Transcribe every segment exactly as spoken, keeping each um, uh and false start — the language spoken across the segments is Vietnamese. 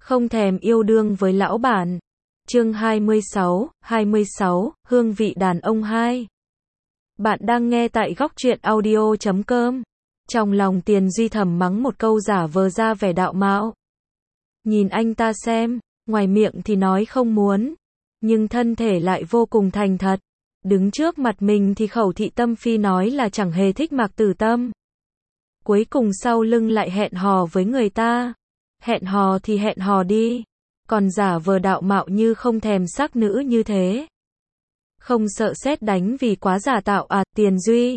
Không thèm yêu đương với lão bản. Chương hai mươi sáu, hai mươi sáu, hương vị đàn ông hai. Bạn đang nghe tại góc truyện audio chấm com. Trong lòng Tiền Duy thầm mắng một câu giả vờ ra vẻ đạo mạo. Nhìn anh ta xem, ngoài miệng thì nói không muốn, nhưng thân thể lại vô cùng thành thật. Đứng trước mặt mình thì khẩu thị tâm phi nói là chẳng hề thích Mạc Tử Tâm. Cuối cùng sau lưng lại hẹn hò với người ta. Hẹn hò thì hẹn hò đi, còn giả vờ đạo mạo như không thèm sắc nữ như thế. Không sợ sét đánh vì quá giả tạo à, Tiền Duy?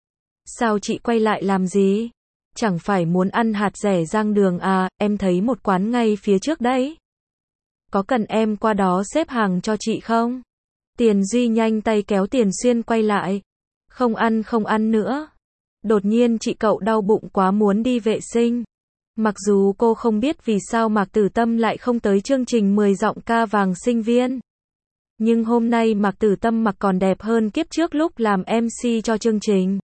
Sao chị quay lại làm gì? Chẳng phải muốn ăn hạt rẻ rang đường à, em thấy một quán ngay phía trước đấy. Có cần em qua đó xếp hàng cho chị không? Tiền Duy nhanh tay kéo Tiền Xuyên quay lại. Không ăn không ăn nữa. Đột nhiên chị cậu đau bụng quá muốn đi vệ sinh. Mặc dù cô không biết vì sao Mạc Tử Tâm lại không tới chương trình mười giọng ca vàng sinh viên. Nhưng hôm nay Mạc Tử Tâm mặc còn đẹp hơn kiếp trước lúc làm em xê cho chương trình.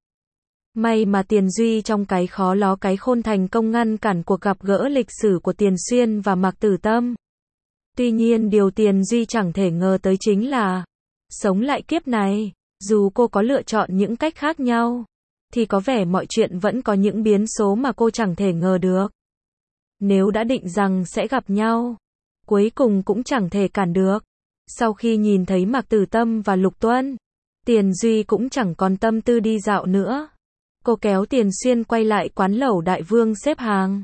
May mà Tiền Duy trong cái khó ló cái khôn thành công ngăn cản cuộc gặp gỡ lịch sử của Tiền Xuyên và Mạc Tử Tâm. Tuy nhiên điều Tiền Duy chẳng thể ngờ tới chính là sống lại kiếp này, dù cô có lựa chọn những cách khác nhau, thì có vẻ mọi chuyện vẫn có những biến số mà cô chẳng thể ngờ được. Nếu đã định rằng sẽ gặp nhau, cuối cùng cũng chẳng thể cản được. Sau khi nhìn thấy Mạc Tử Tâm và Lục Tuân, Tiền Duy cũng chẳng còn tâm tư đi dạo nữa. Cô kéo Tiền Xuyên quay lại quán lẩu Đại Vương xếp hàng.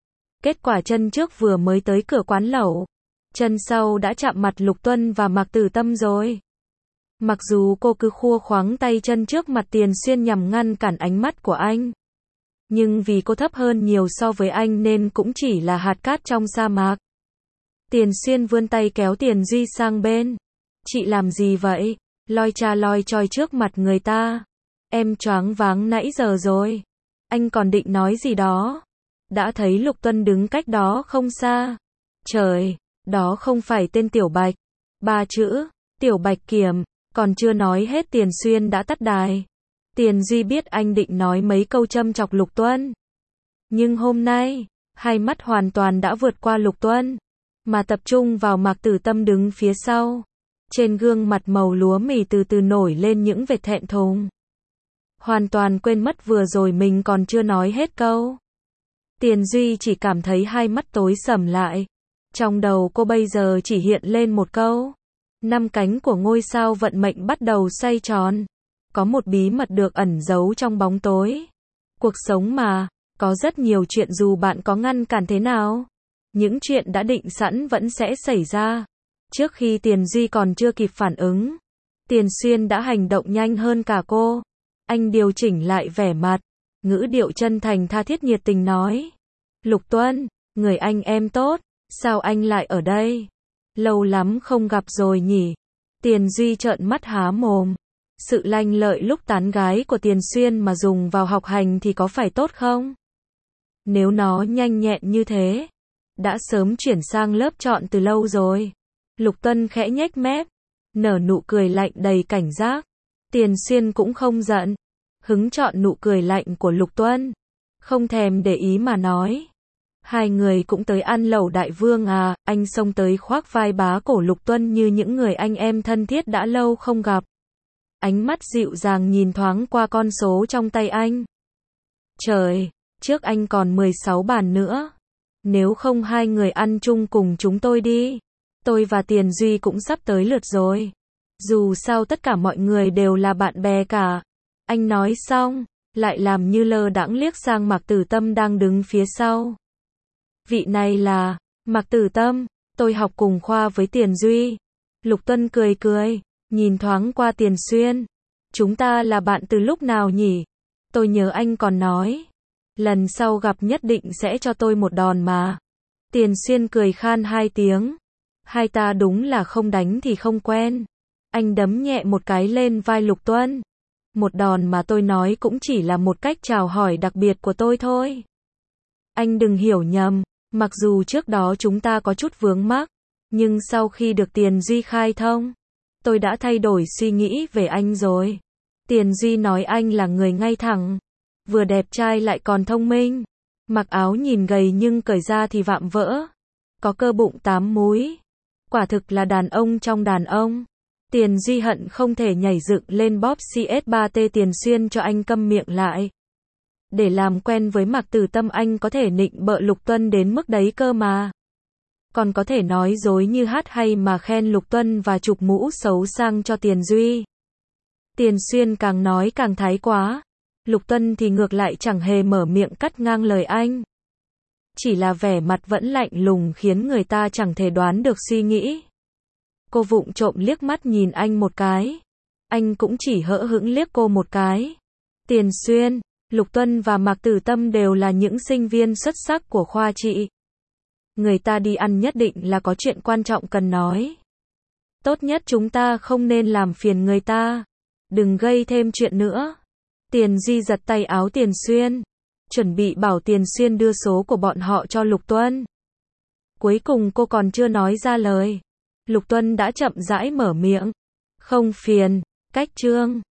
Kết quả chân trước vừa mới tới cửa quán lẩu, chân sau đã chạm mặt Lục Tuân và Mạc Tử Tâm rồi. Mặc dù cô cứ khua khoáng tay chân trước mặt Tiền Xuyên nhằm ngăn cản ánh mắt của anh, nhưng vì cô thấp hơn nhiều so với anh nên cũng chỉ là hạt cát trong sa mạc. Tiền Xuyên vươn tay kéo Tiền Duy sang bên. Chị làm gì vậy? Loi cha loi choi trước mặt người ta. Em choáng váng nãy giờ rồi. Anh còn định nói gì đó. Đã thấy Lục Tuân đứng cách đó không xa. Trời, đó không phải tên Tiểu Bạch. Ba chữ, Tiểu Bạch Kiểm. Còn chưa nói hết Tiền Xuyên đã tắt đài. Tiền Duy biết anh định nói mấy câu châm chọc Lục Tuân. Nhưng hôm nay, hai mắt hoàn toàn đã vượt qua Lục Tuân, mà tập trung vào Mạc Tử Tâm đứng phía sau. Trên gương mặt màu lúa mì từ từ nổi lên những vệt thẹn thùng. Hoàn toàn quên mất vừa rồi mình còn chưa nói hết câu. Tiền Duy chỉ cảm thấy hai mắt tối sầm lại. Trong đầu cô bây giờ chỉ hiện lên một câu. Năm cánh của ngôi sao vận mệnh bắt đầu xoay tròn. Có một bí mật được ẩn giấu trong bóng tối. Cuộc sống mà, có rất nhiều chuyện dù bạn có ngăn cản thế nào, những chuyện đã định sẵn vẫn sẽ xảy ra. Trước khi Tiền Duy còn chưa kịp phản ứng, Tiền Xuyên đã hành động nhanh hơn cả cô. Anh điều chỉnh lại vẻ mặt, ngữ điệu chân thành tha thiết nhiệt tình nói. Lục Tuân, người anh em tốt, sao anh lại ở đây? Lâu lắm không gặp rồi nhỉ? Tiền Duy trợn mắt há mồm. Sự lanh lợi lúc tán gái của Tiền Xuyên mà dùng vào học hành thì có phải tốt không? Nếu nó nhanh nhẹn như thế, đã sớm chuyển sang lớp chọn từ lâu rồi. Lục Tuân khẽ nhếch mép, nở nụ cười lạnh đầy cảnh giác. Tiền Xuyên cũng không giận, hứng chọn nụ cười lạnh của Lục Tuân, không thèm để ý mà nói. Hai người cũng tới ăn lẩu Đại Vương à? Anh xông tới khoác vai bá cổ Lục Tuân như những người anh em thân thiết đã lâu không gặp. Ánh mắt dịu dàng nhìn thoáng qua con số trong tay anh. Trời, trước anh còn mười sáu bàn nữa. Nếu không hai người ăn chung cùng chúng tôi đi. Tôi và Tiền Duy cũng sắp tới lượt rồi. Dù sao tất cả mọi người đều là bạn bè cả. Anh nói xong, lại làm như lơ đãng liếc sang Mạc Tử Tâm đang đứng phía sau. Vị này là Mạc Tử Tâm, tôi học cùng khoa với Tiền Duy. Lục Tuân cười cười, nhìn thoáng qua Tiền Xuyên. Chúng ta là bạn từ lúc nào nhỉ? Tôi nhớ anh còn nói, lần sau gặp nhất định sẽ cho tôi một đòn mà. Tiền Xuyên cười khan hai tiếng. Hai ta đúng là không đánh thì không quen. Anh đấm nhẹ một cái lên vai Lục Tuân. Một đòn mà tôi nói cũng chỉ là một cách chào hỏi đặc biệt của tôi thôi. Anh đừng hiểu nhầm, mặc dù trước đó chúng ta có chút vướng mắc, nhưng sau khi được Tiền Duy khai thông, tôi đã thay đổi suy nghĩ về anh rồi. Tiền Duy nói anh là người ngay thẳng, vừa đẹp trai lại còn thông minh. Mặc áo nhìn gầy nhưng cởi ra thì vạm vỡ. có cơ bụng tám múi. Quả thực là đàn ông trong đàn ông. Tiền Duy hận không thể nhảy dựng lên bóp xê ét ba tê Tiền Xuyên cho anh câm miệng lại. Để làm quen với Mạc Tử Tâm anh có thể nịnh bợ Lục Tuân đến mức đấy cơ mà. Còn có thể nói dối như hát hay mà khen Lục Tuân và chụp mũ xấu sang cho Tiền Duy. Tiền Xuyên càng nói càng thái quá. Lục Tuân thì ngược lại chẳng hề mở miệng cắt ngang lời anh. Chỉ là vẻ mặt vẫn lạnh lùng khiến người ta chẳng thể đoán được suy nghĩ. Cô vụng trộm liếc mắt nhìn anh một cái. Anh cũng chỉ hỡ hững liếc cô một cái. Tiền Xuyên, Lục Tuân và Mạc Tử Tâm đều là những sinh viên xuất sắc của khoa chị. Người ta đi ăn nhất định là có chuyện quan trọng cần nói. Tốt nhất chúng ta không nên làm phiền người ta. Đừng gây thêm chuyện nữa. Tiền Duy giật tay áo Tiền Xuyên. Chuẩn bị bảo Tiền Xuyên đưa số của bọn họ cho Lục Tuân. Cuối cùng cô còn chưa nói ra lời. Lục Tuân đã chậm rãi mở miệng. Không phiền, cách trương.